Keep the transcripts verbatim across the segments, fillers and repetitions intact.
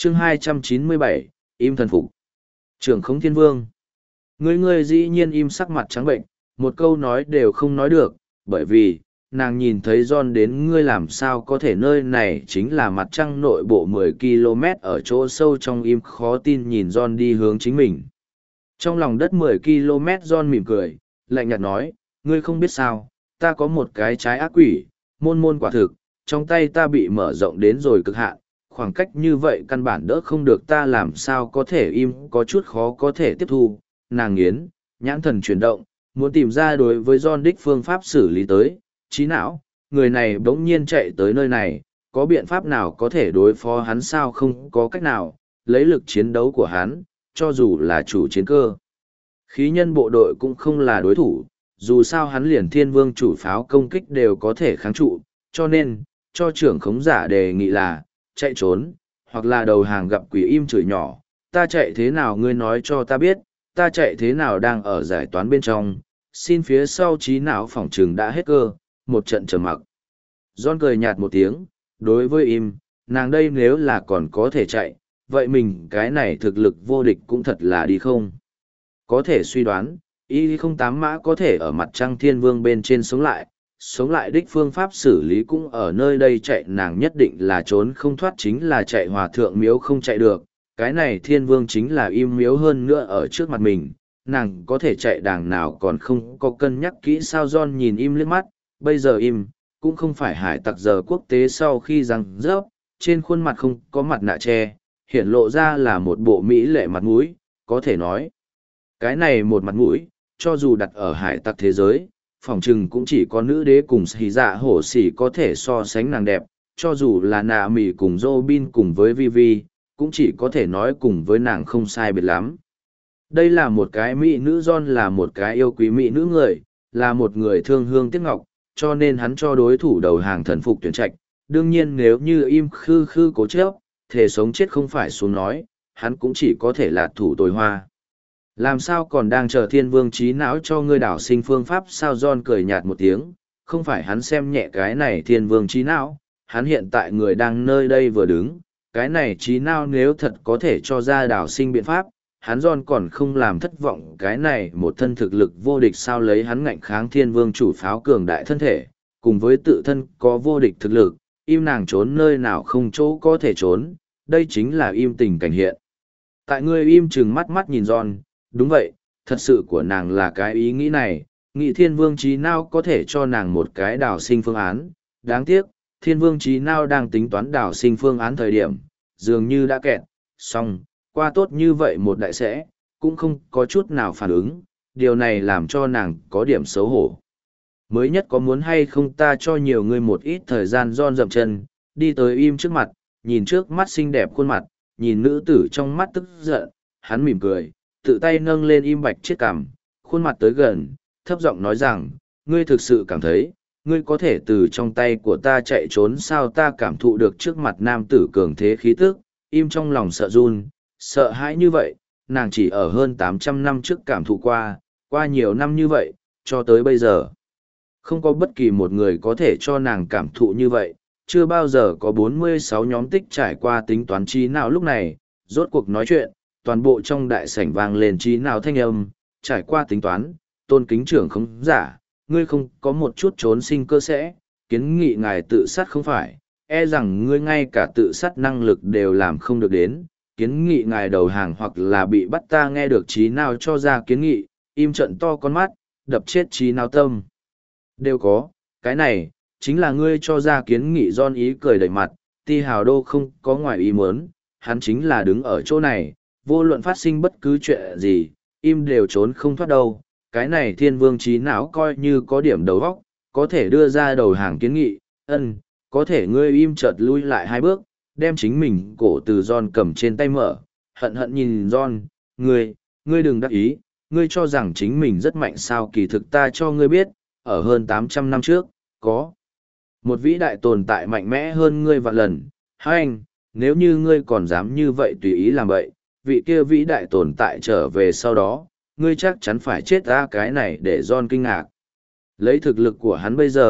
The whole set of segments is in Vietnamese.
chương hai trăm chín mươi bảy, im thần phục. Trưởng Khống Thiên Vương. Ngươi ngươi dĩ nhiên im sắc mặt trắng bệnh, một câu nói đều không nói được, bởi vì, nàng nhìn thấy John đến ngươi làm sao có thể nơi này chính là mặt trăng nội bộ mười ki lô mét ở chỗ sâu trong im khó tin nhìn John đi hướng chính mình. Trong lòng đất mười ki lô mét John mỉm cười, lạnh nhạt nói, ngươi không biết sao, ta có một cái trái ác quỷ, môn môn quả thực, trong tay ta bị mở rộng đến rồi cực hạn, khoảng cách như vậy căn bản đỡ không được ta làm sao có thể im có chút khó có thể tiếp thu, nàng nghiến, nhãn thần chuyển động, muốn tìm ra đối với John đích phương pháp xử lý tới, trí não, người này bỗng nhiên chạy tới nơi này, có biện pháp nào có thể đối phó hắn sao không có cách nào, lấy lực chiến đấu của hắn, cho dù là chủ chiến cơ. Khí nhân bộ đội cũng không là đối thủ, dù sao hắn liền thiên vương chủ pháo công kích đều có thể kháng trụ, cho nên, cho trưởng khống giả đề nghị là, chạy trốn, hoặc là đầu hàng gặp quỷ im chửi nhỏ, ta chạy thế nào ngươi nói cho ta biết, ta chạy thế nào đang ở giải toán bên trong, xin phía sau trí não phỏng trừng đã hết cơ, một trận trầm mặc. John cười nhạt một tiếng, đối với im, nàng đây nếu là còn có thể chạy, vậy mình cái này thực lực vô địch cũng thật là đi không. Có thể suy đoán, y không tám mã có thể ở mặt trăng thiên vương bên trên sống lại, sống lại đích phương pháp xử lý cũng ở nơi đây chạy nàng nhất định là trốn không thoát chính là chạy hòa thượng miếu không chạy được, cái này thiên vương chính là im miếu hơn nữa ở trước mặt mình, nàng có thể chạy đàng nào còn không có cân nhắc kỹ sao John nhìn im liếc mắt, bây giờ im, cũng không phải hải tặc giờ quốc tế sau khi răng rớp, trên khuôn mặt không có mặt nạ che, hiện lộ ra là một bộ mỹ lệ mặt mũi, có thể nói. Cái này một mặt mũi, cho dù đặt ở hải tặc thế giới, phỏng chừng cũng chỉ có nữ đế cùng xì dạ hổ xỉ có thể so sánh nàng đẹp, cho dù là nạ mỉ cùng Robin cùng với Vivi, cũng chỉ có thể nói cùng với nàng không sai biệt lắm. Đây là một cái mỹ nữ John là một cái yêu quý mỹ nữ người, là một người thương hương tiếc ngọc, cho nên hắn cho đối thủ đầu hàng thần phục tuyển trạch. Đương nhiên nếu như im khư khư cố chấp, thể sống chết không phải xuống nói, hắn cũng chỉ có thể là thủ tồi hoa. Làm sao còn đang chờ thiên vương trí não cho ngươi đảo sinh phương pháp sao John cười nhạt một tiếng, không phải hắn xem nhẹ cái này thiên vương trí não, hắn hiện tại người đang nơi đây vừa đứng, cái này trí não nếu thật có thể cho ra đảo sinh biện pháp, hắn John còn không làm thất vọng cái này một thân thực lực vô địch sao lấy hắn ngạnh kháng thiên vương chủ pháo cường đại thân thể, cùng với tự thân có vô địch thực lực, im nàng trốn nơi nào không chỗ có thể trốn, đây chính là im tình cảnh hiện. Tại ngươi im chừng mắt mắt nhìn John, đúng vậy, thật sự của nàng là cái ý nghĩ này, nghĩ thiên vương trí nào có thể cho nàng một cái đảo sinh phương án, đáng tiếc, thiên vương trí nào đang tính toán đảo sinh phương án thời điểm, dường như đã kẹt, xong, qua tốt như vậy một đại sẽ, cũng không có chút nào phản ứng, điều này làm cho nàng có điểm xấu hổ. Mới nhất có muốn hay không ta cho nhiều người một ít thời gian John dậm chân, đi tới im trước mặt, nhìn trước mắt xinh đẹp khuôn mặt, nhìn nữ tử trong mắt tức giận, hắn mỉm cười, tự tay nâng lên im bạch chiếc cằm, khuôn mặt tới gần, thấp giọng nói rằng, ngươi thực sự cảm thấy, ngươi có thể từ trong tay của ta chạy trốn sao ta cảm thụ được trước mặt nam tử cường thế khí tức, im trong lòng sợ run, sợ hãi như vậy, nàng chỉ ở hơn tám trăm năm trước cảm thụ qua, qua nhiều năm như vậy, cho tới bây giờ. Không có bất kỳ một người có thể cho nàng cảm thụ như vậy, chưa bao giờ có bốn mươi sáu nhóm tích trải qua tính toán trí nào lúc này, rốt cuộc nói chuyện, toàn bộ trong đại sảnh vang lên trí nào thanh âm, trải qua tính toán, tôn kính trưởng không giả, ngươi không có một chút trốn sinh cơ sẽ, kiến nghị ngài tự sát không phải, e rằng ngươi ngay cả tự sát năng lực đều làm không được đến, kiến nghị ngài đầu hàng hoặc là bị bắt ta nghe được trí nào cho ra kiến nghị, im trận to con mắt, đập chết trí nào tâm. Đều có, cái này, chính là ngươi cho ra kiến nghị John ý cười đầy mặt, ti hào đô không có ngoài ý muốn, hắn chính là đứng ở chỗ này, vô luận phát sinh bất cứ chuyện gì, im đều trốn không thoát đâu, cái này thiên vương trí não coi như có điểm đầu óc, có thể đưa ra đầu hàng kiến nghị, ân, có thể ngươi im chợt lui lại hai bước, đem chính mình cổ từ John cầm trên tay mở, hận hận nhìn John, ngươi, ngươi đừng đắc ý, ngươi cho rằng chính mình rất mạnh sao kỳ thực ta cho ngươi biết, ở hơn tám trăm năm trước, có một vĩ đại tồn tại mạnh mẽ hơn ngươi vạn lần, hai anh, nếu như ngươi còn dám như vậy tùy ý làm vậy, vị kia vĩ đại tồn tại trở về sau đó, ngươi chắc chắn phải chết ra cái này để John kinh ngạc. Lấy thực lực của hắn bây giờ,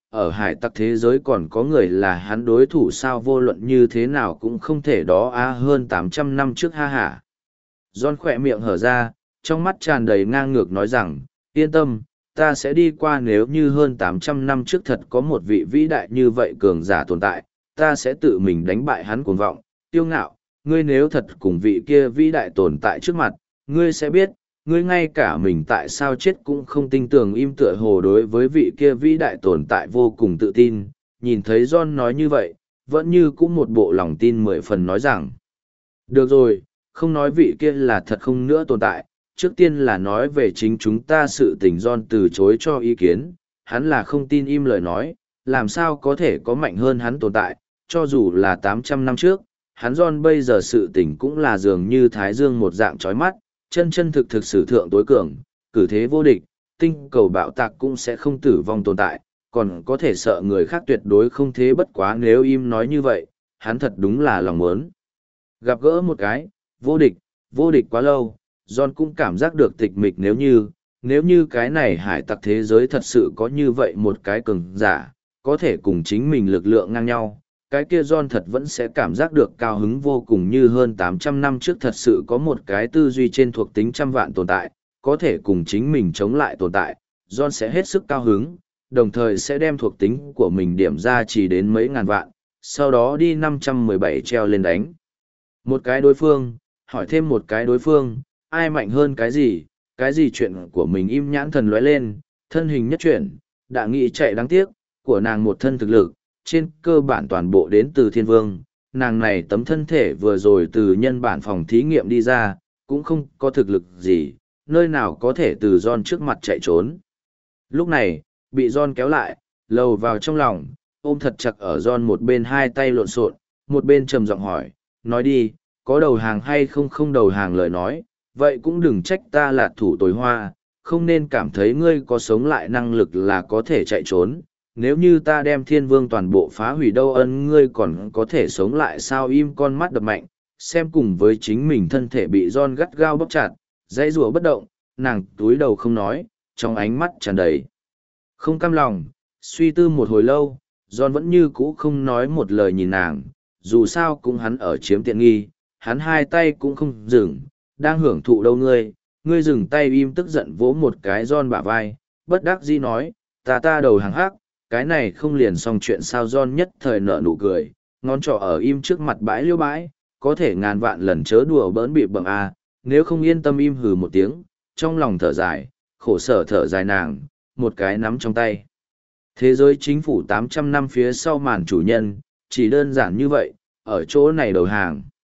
ở hải tặc thế giới còn có người là hắn đối thủ sao, vô luận như thế nào cũng không thể đó á hơn tám trăm năm trước ha hả. John khỏe miệng hở ra, trong mắt tràn đầy ngang ngược nói rằng, yên tâm, ta sẽ đi qua, nếu như hơn tám trăm năm trước thật có một vị vĩ đại như vậy cường giả tồn tại, ta sẽ tự mình đánh bại hắn cuồng vọng, tiêu ngạo, ngươi nếu thật cùng vị kia vĩ đại tồn tại trước mặt, ngươi sẽ biết, ngươi ngay cả mình tại sao chết cũng không tin tưởng. Im tựa hồ đối với vị kia vĩ đại tồn tại vô cùng tự tin, nhìn thấy John nói như vậy, vẫn như cũng một bộ lòng tin mười phần nói rằng, được rồi, không nói vị kia là thật không nữa tồn tại, trước tiên là nói về chính chúng ta sự tình. John từ chối cho ý kiến, hắn là không tin Im lời nói, làm sao có thể có mạnh hơn hắn tồn tại, cho dù là tám trăm năm trước, hắn John bây giờ sự tình cũng là dường như thái dương một dạng chói mắt, chân chân thực thực sử thượng tối cường, cử thế vô địch, tinh cầu bạo tạc cũng sẽ không tử vong tồn tại, còn có thể sợ người khác tuyệt đối không thế. Bất quá nếu Im nói như vậy, hắn thật đúng là lòng muốn gặp gỡ một cái, vô địch, vô địch quá lâu, John cũng cảm giác được tịch mịch. Nếu như, nếu như cái này hải tặc thế giới thật sự có như vậy một cái cường giả, có thể cùng chính mình lực lượng ngang nhau, cái kia John thật vẫn sẽ cảm giác được cao hứng vô cùng. Như hơn tám trăm năm trước thật sự có một cái tư duy trên thuộc tính trăm vạn tồn tại, có thể cùng chính mình chống lại tồn tại, John sẽ hết sức cao hứng, đồng thời sẽ đem thuộc tính của mình điểm ra chỉ đến mấy ngàn vạn, sau đó đi năm trăm mười bảy treo lên đánh một cái đối phương, hỏi thêm một cái đối phương, ai mạnh hơn cái gì, cái gì chuyện của mình. Im nhãn thần lóe lên, thân hình nhất chuyển, đã nghĩ chạy, đáng tiếc, của nàng một thân thực lực, trên cơ bản toàn bộ đến từ thiên vương, nàng này tấm thân thể vừa rồi từ nhân bản phòng thí nghiệm đi ra, cũng không có thực lực gì, nơi nào có thể từ John trước mặt chạy trốn. Lúc này, bị John kéo lại, lầu vào trong lòng, ôm thật chặt ở John một bên, hai tay lộn xộn, một bên trầm giọng hỏi, nói đi, có đầu hàng hay không? Không đầu hàng lời nói, vậy cũng đừng trách ta là thủ tối hoa, không nên cảm thấy ngươi có sống lại năng lực là có thể chạy trốn. Nếu như ta đem thiên vương toàn bộ phá hủy đâu, ân ngươi còn có thể sống lại sao? Im con mắt đập mạnh, xem cùng với chính mình thân thể bị John gắt gao bóp chặt, dãy rùa bất động, nàng túi đầu không nói, trong ánh mắt tràn đầy không cam lòng. Suy tư một hồi lâu, John vẫn như cũ không nói một lời nhìn nàng, dù sao cũng hắn ở chiếm tiện nghi, hắn hai tay cũng không dừng, đang hưởng thụ đâu. ngươi, ngươi dừng tay. Im tức giận vỗ một cái John bả vai, bất đắc dĩ nói, ta ta đầu hàng hắc, cái này không liền xong chuyện sao? John nhất thời nở nụ cười, ngón trỏ ở Im trước mặt bãi liêu bãi, có thể ngàn vạn lần chớ đùa bỡn bị bậm a, nếu không yên tâm. Im hừ một tiếng, trong lòng thở dài, khổ sở thở dài nàng, một cái nắm trong tay. Thế giới chính phủ tám trăm năm phía sau màn chủ nhân, chỉ đơn giản như vậy, ở chỗ này đầu hàng.